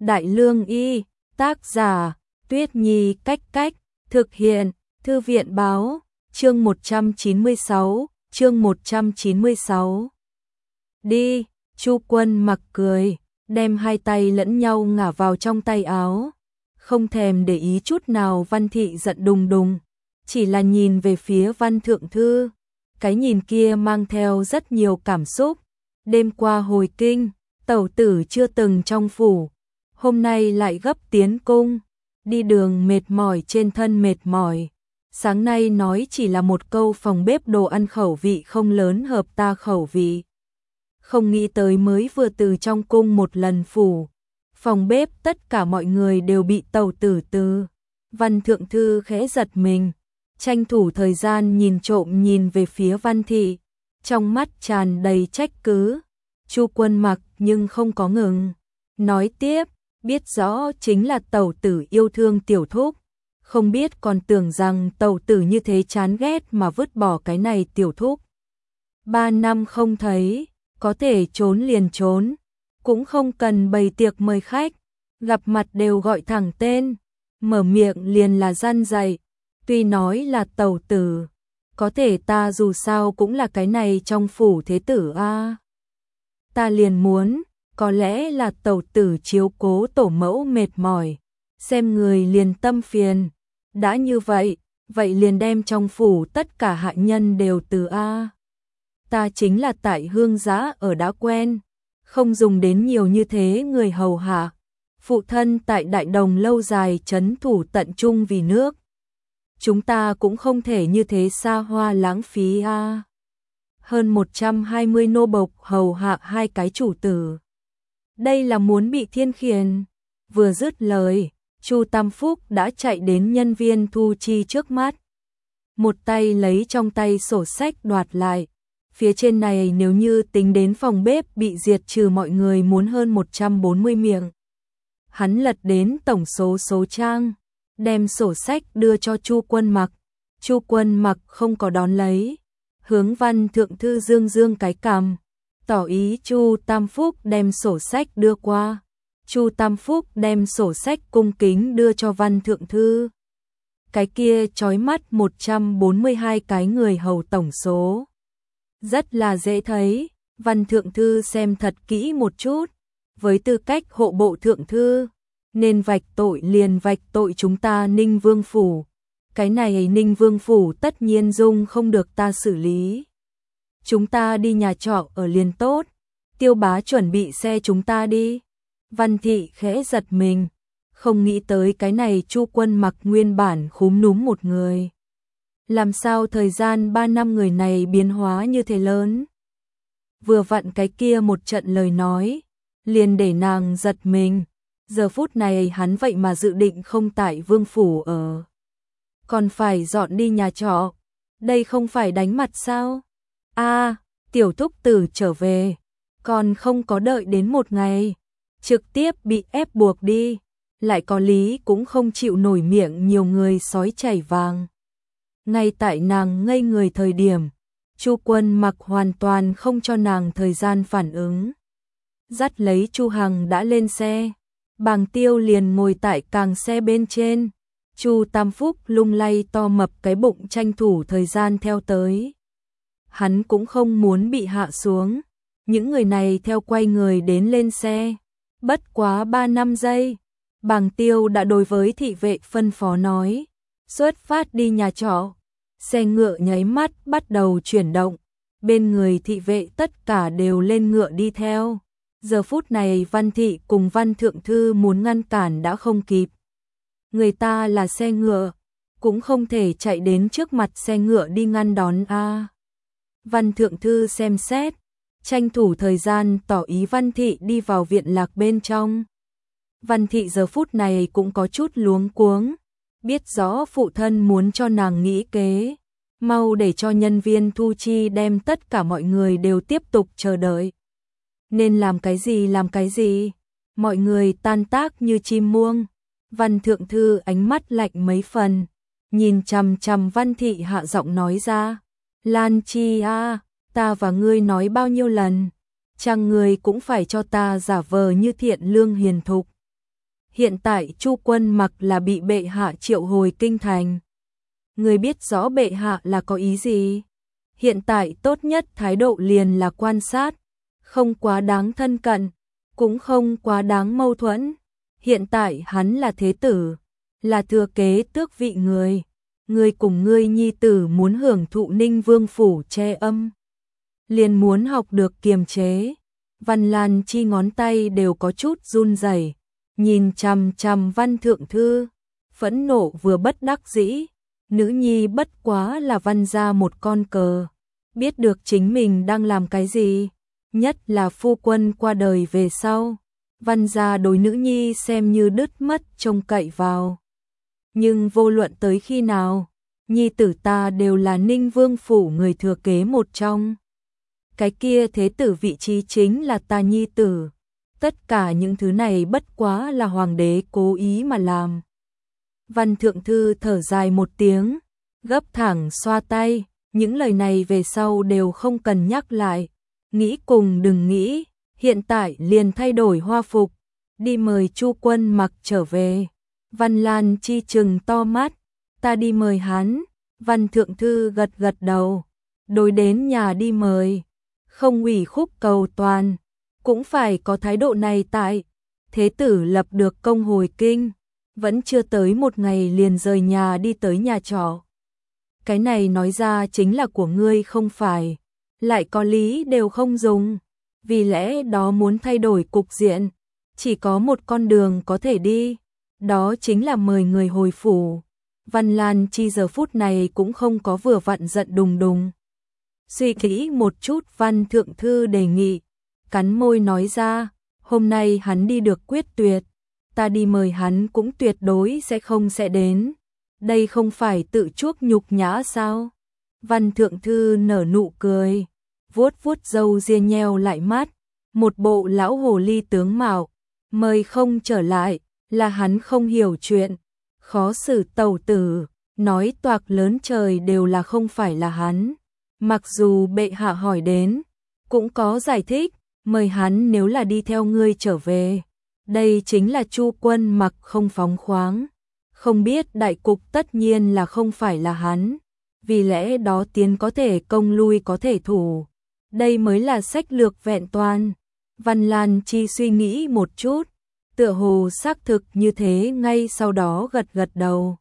Đại Lương Y, tác giả, Tuyết Nhi Cách Cách, thực hiện, Thư viện Báo, chương 196. Đi, Chu Quân Mặc cười, đem hai tay lẫn nhau ngả vào trong tay áo, không thèm để ý chút nào Văn Thị giận đùng đùng, chỉ là nhìn về phía Văn Thượng Thư, cái nhìn kia mang theo rất nhiều cảm xúc. Đêm qua hồi kinh, tẩu tử chưa từng trong phủ, hôm nay lại gấp tiến cung, đi đường mệt mỏi, trên thân mệt mỏi. Sáng nay nói chỉ là một câu phòng bếp đồ ăn khẩu vị không lớn hợp ta khẩu vị. Không nghĩ tới mới vừa từ trong cung một lần phủ, phòng bếp tất cả mọi người đều bị tẩu tử từ. Văn Thượng Thư khẽ giật mình, tranh thủ thời gian nhìn trộm nhìn về phía Văn Thị, trong mắt tràn đầy trách cứ. Chu Quân Mặc nhưng không có ngừng, nói tiếp, biết rõ chính là tẩu tử yêu thương tiểu thúc, không biết còn tưởng rằng tẩu tử như thế chán ghét mà vứt bỏ cái này tiểu thúc. 3 năm không thấy, có thể trốn liền trốn, cũng không cần bày tiệc mời khách, gặp mặt đều gọi thẳng tên, mở miệng liền là răn dạy. Tuy nói là tẩu tử, có thể ta dù sao cũng là cái này trong phủ thế tử a. Ta liền muốn, có lẽ là tẩu tử chiếu cố tổ mẫu mệt mỏi, xem người liền tâm phiền. Đã như vậy, vậy liền đem trong phủ tất cả hạ nhân đều từ a. Ta chính là tại hương giá ở đã quen, không dùng đến nhiều như thế người hầu hạ. Phụ thân tại Đại Đồng lâu dài trấn thủ tận trung vì nước. Chúng ta cũng không thể như thế xa hoa lãng phí a. Hơn 120 nô bộc hầu hạ hai cái chủ tử. Đây là muốn bị thiên khiển. Vừa dứt lời, Chu Tam Phúc đã chạy đến nhân viên thu chi trước mắt. Một tay lấy trong tay sổ sách đoạt lại. Phía trên này nếu như tính đến phòng bếp bị diệt trừ mọi người muốn hơn 140 miệng. Hắn lật đến tổng số trang, đem sổ sách đưa cho Chu Quân Mặc. Chu Quân Mặc không có đón lấy, hướng Văn Thượng Thư dương dương cái cằm, tỏ ý Chu Tam Phúc đem sổ sách đưa qua. Chu Tam Phúc đem sổ sách cung kính đưa cho Văn Thượng Thư. Cái kia chói mắt 142 cái người hầu tổng số. Rất là dễ thấy, Văn Thượng Thư xem thật kỹ một chút, với tư cách hộ bộ Thượng Thư, nên vạch tội liền vạch tội chúng ta Ninh Vương Phủ. Cái này Ninh Vương Phủ tất nhiên dung không được ta xử lý. Chúng ta đi nhà trọ ở liền tốt, Tiêu bá chuẩn bị xe chúng ta đi. Văn Thị khẽ giật mình, không nghĩ tới cái này Chu Quân Mặc nguyên bản khúm núm một người. Làm sao thời gian 3 năm người này biến hóa như thế lớn? Vừa vặn cái kia một trận lời nói, liền để nàng giật mình. Giờ phút này hắn vậy mà dự định không tại Vương Phủ ở, còn phải dọn đi nhà trọ. Đây không phải đánh mặt sao? A, tiểu thúc tử trở về, còn không có đợi đến một ngày, trực tiếp bị ép buộc đi, lại có lý cũng không chịu nổi miệng nhiều người sói chảy vàng. Ngay tại nàng ngây người thời điểm, Chu Quân Mặc hoàn toàn không cho nàng thời gian phản ứng. Dắt lấy Chu Hằng đã lên xe, Bàng Tiêu liền ngồi tại càng xe bên trên. Chu Tam Phúc lung lay to mập cái bụng tranh thủ thời gian theo tới. Hắn cũng không muốn bị hạ xuống. Những người này theo quay người đến lên xe. Bất quá 3-5 giây, Bàng Tiêu đã đối với thị vệ phân phó nói, xuất phát đi nhà trọ. Xe ngựa nháy mắt bắt đầu chuyển động, bên người thị vệ tất cả đều lên ngựa đi theo. Giờ phút này Văn Thị cùng Văn Thượng Thư muốn ngăn cản đã không kịp. Người ta là xe ngựa, cũng không thể chạy đến trước mặt xe ngựa đi ngăn đón a. Văn Thượng Thư xem xét, tranh thủ thời gian tỏ ý Văn Thị đi vào viện lạc bên trong. Văn Thị giờ phút này cũng có chút luống cuống, biết rõ phụ thân muốn cho nàng nghĩ kế, mau để cho nhân viên thu chi đem tất cả mọi người đều tiếp tục chờ đợi. Nên làm cái gì, mọi người tan tác như chim muông. Văn Thượng Thư ánh mắt lạnh mấy phần, nhìn chằm chằm Văn Thị hạ giọng nói ra, Lan Chi a, ta và ngươi nói bao nhiêu lần, chăng ngươi cũng phải cho ta giả vờ như thiện lương hiền thục. hiện tại Chu Quân Mặc là bị bệ hạ triệu hồi kinh thành. Ngươi biết rõ bệ hạ là có ý gì? Hiện tại tốt nhất thái độ liền là quan sát, không quá đáng thân cận, cũng không quá đáng mâu thuẫn. Hiện tại hắn là thế tử, là thừa kế tước vị người. Ngươi cùng ngươi nhi tử muốn hưởng thụ Ninh Vương phủ che âm, liền muốn học được kiềm chế. Văn Lan Chi ngón tay đều có chút run rẩy, nhìn chằm chằm Văn Thượng Thư, phẫn nộ vừa bất đắc dĩ. Nữ nhi bất quá là Văn gia một con cờ, biết được chính mình đang làm cái gì, nhất là phu quân qua đời về sau, Văn gia đối nữ nhi xem như đứt mất trông cậy vào. Nhưng vô luận tới khi nào, nhi tử ta đều là Ninh Vương phủ người thừa kế một trong. Cái kia thế tử vị trí chính là ta nhi tử. Tất cả những thứ này bất quá là hoàng đế cố ý mà làm. Văn Thượng Thư thở dài một tiếng, gấp thẳng xoa tay, những lời này về sau đều không cần nhắc lại. Nghĩ cùng đừng nghĩ, hiện tại liền thay đổi hoa phục, đi mời Chu Quân Mặc trở về. Văn Lan Chi trừng to mắt, ta đi mời hắn. Văn Thượng Thư gật gật đầu, đối đến nhà đi mời, không ủy khúc cầu toàn, cũng phải có thái độ này tại. Thế tử lập được công hồi kinh, vẫn chưa tới một ngày liền rời nhà đi tới nhà trọ. Cái này nói ra chính là của ngươi không phải, lại có lý đều không dùng, vì lẽ đó muốn thay đổi cục diện, chỉ có một con đường có thể đi, đó chính là mời người hồi phủ. Văn Lan Chi giờ phút này cũng không có vừa vặn giận đùng đùng. Suy nghĩ một chút Văn Thượng Thư đề nghị, cắn môi nói ra, hôm nay hắn đi được quyết tuyệt, ta đi mời hắn cũng tuyệt đối sẽ đến. Đây không phải tự chuốc nhục nhã sao? Văn Thượng Thư nở nụ cười, vuốt vuốt râu ria nheo lại mắt, một bộ lão hồ ly tướng mạo, mời không trở lại, là hắn không hiểu chuyện, khó xử tẩu tử, nói toạc lớn trời đều là không phải là hắn. Mặc dù bệ hạ hỏi đến, cũng có giải thích, mời hắn nếu là đi theo ngươi trở về. Đây chính là Chu Quân Mặc không phóng khoáng, không biết đại cục tất nhiên là không phải là hắn, vì lẽ đó tiến có thể công lui có thể thủ. Đây mới là sách lược vẹn toàn. Văn Lan Chi suy nghĩ một chút, tựa hồ xác thực như thế, ngay sau đó gật gật đầu.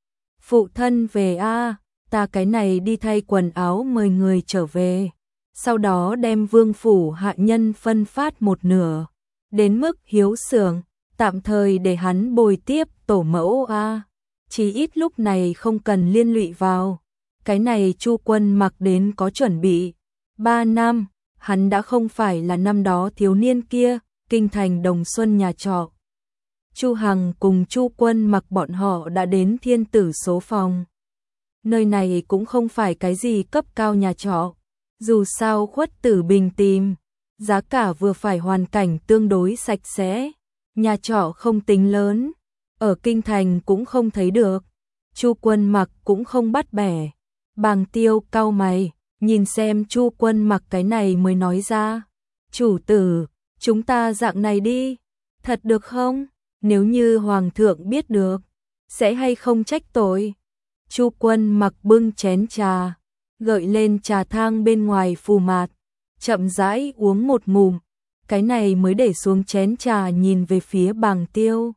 Phụ thân về a, ta cái này đi thay quần áo mời người trở về, sau đó đem vương phủ hạ nhân phân phát một nửa, đến mức hiếu xưởng, tạm thời để hắn bồi tiếp tổ mẫu a, chí ít lúc này không cần liên lụy vào. Cái này Chu Quân Mặc đến có chuẩn bị, 3 năm, hắn đã không phải là năm đó thiếu niên kia, kinh thành Đồng Xuân nhà trọ. Chu Hằng cùng Chu Quân Mặc bọn họ đã đến Thiên Tử số phòng. Nơi này cũng không phải cái gì cấp cao nhà trọ, dù sao Khuất Tử Bình tìm, giá cả vừa phải, hoàn cảnh tương đối sạch sẽ, nhà trọ không tính lớn, ở kinh thành cũng không thấy được. Chu Quân Mặc cũng không bắt bẻ. Bàng Tiêu cau mày, nhìn xem Chu Quân Mặc cái này mới nói ra, chủ tử, chúng ta dạng này đi, thật được không? Nếu như hoàng thượng biết được, sẽ hay không trách tội? Chu Quân Mặc bưng chén trà, gợi lên trà thang bên ngoài phù mạt, chậm rãi uống một ngụm, cái này mới để xuống chén trà, nhìn về phía Bàng Tiêu.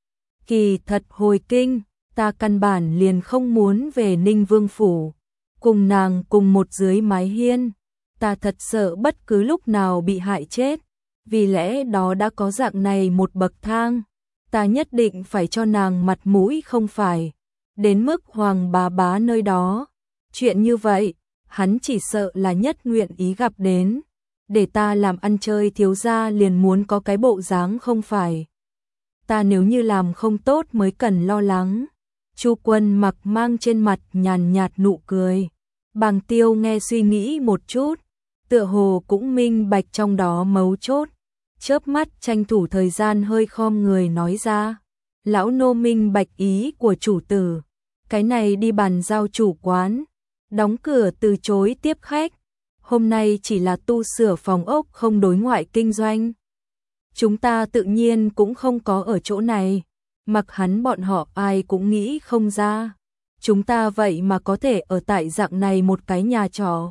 Kỳ thật hồi kinh, ta căn bản liền không muốn về Ninh Vương phủ, cùng nàng cùng một dưới mái hiên, ta thật sợ bất cứ lúc nào bị hại chết, vì lẽ đó đã có dạng này một bậc thang, ta nhất định phải cho nàng mặt mũi, không phải đến mức Hoàng bá bá nơi đó. Chuyện như vậy, hắn chỉ sợ là nhất nguyện ý gặp đến, để ta làm ăn chơi thiếu gia liền muốn có cái bộ dáng, không phải. Ta nếu như làm không tốt mới cần lo lắng. Chu Quân Mặc mang trên mặt nhàn nhạt nụ cười. Bàng Tiêu nghe suy nghĩ một chút, tựa hồ cũng minh bạch trong đó mấu chốt, chớp mắt tranh thủ thời gian hơi khom người nói ra, lão nô minh bạch ý của chủ tử, cái này đi bàn giao chủ quán, đóng cửa từ chối tiếp khách, hôm nay chỉ là tu sửa phòng ốc, không đối ngoại kinh doanh. Chúng ta tự nhiên cũng không có ở chỗ này, mặc hắn bọn họ ai cũng nghĩ không ra. Chúng ta vậy mà có thể ở tại dạng này một cái nhà trọ.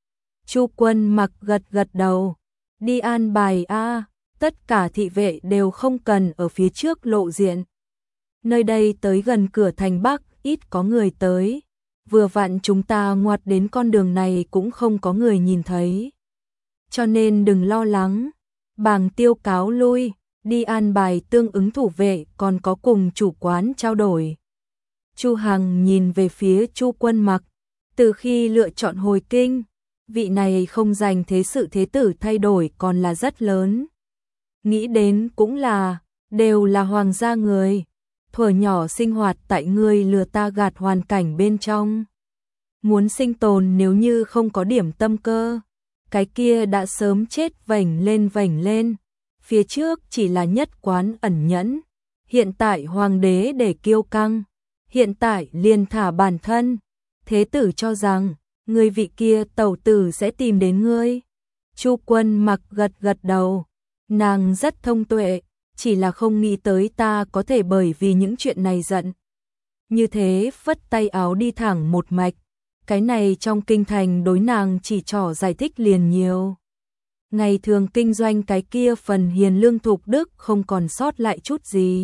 Chu Quân Mặc gật gật đầu, đi an bài a, tất cả thị vệ đều không cần ở phía trước lộ diện. Nơi đây tới gần cửa thành Bắc, ít có người tới. Vừa vặn chúng ta ngoặt đến con đường này cũng không có người nhìn thấy. Cho nên đừng lo lắng. Bàng Tiêu cáo lui, đi an bài tương ứng thủ vệ, còn có cùng chủ quán trao đổi. Chu Hằng nhìn về phía Chu Quân Mặc, từ khi lựa chọn hồi kinh, vị này không dành thế sự thế tử thay đổi còn là rất lớn. Nghĩ đến cũng là, đều là hoàng gia người, thuở nhỏ sinh hoạt tại ngươi lừa ta gạt hoàn cảnh bên trong. Muốn sinh tồn nếu như không có điểm tâm cơ, cái kia đã sớm chết vểnh lên. Phía trước chỉ là nhất quán ẩn nhẫn, hiện tại hoàng đế để kiêu căng, hiện tại liền thả bản thân. Thế tử cho rằng, người vị kia tẩu tử sẽ tìm đến ngươi. Chu Quân Mặc gật gật đầu, nàng rất thông tuệ, chỉ là không nghĩ tới ta có thể bởi vì những chuyện này giận. Như thế phất tay áo đi thẳng một mạch, cái này trong kinh thành đối nàng chỉ trỏ giải thích liền nhiều. Ngày thường kinh doanh cái kia phần hiền lương thục đức không còn sót lại chút gì.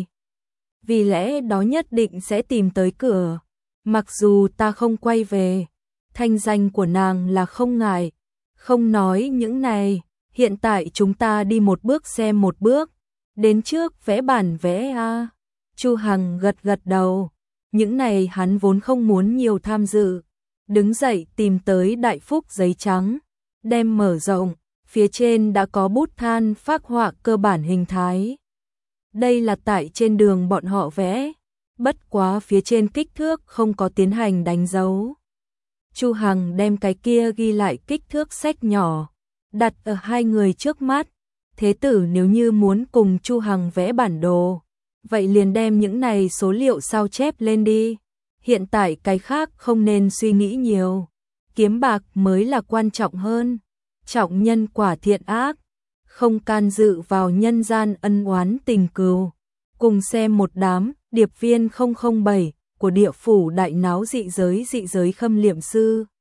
Vì lẽ đó nhất định sẽ tìm tới cửa, mặc dù ta không quay về, thanh danh của nàng là không ngại. Không nói những này, hiện tại chúng ta đi một bước xem một bước, đến trước vẽ bản vẽ a. Chu Hằng gật gật đầu, những này hắn vốn không muốn nhiều tham dự, đứng dậy tìm tới đại phúc giấy trắng, đem mở rộng, phía trên đã có bút than phác họa cơ bản hình thái. Đây là tại trên đường bọn họ vẽ, bất quá phía trên kích thước không có tiến hành đánh dấu. Chu Hằng đem cái kia ghi lại kích thước sách nhỏ, đặt ở hai người trước mắt. Thế tử nếu như muốn cùng Chu Hằng vẽ bản đồ, vậy liền đem những này số liệu sao chép lên đi. Hiện tại cái khác không nên suy nghĩ nhiều, kiếm bạc mới là quan trọng hơn. Trọng nhân quả thiện ác, không can dự vào nhân gian ân oán tình cừu. Cùng xem một đám điệp viên 007 của địa phủ đại náo dị giới khâm liệm sư.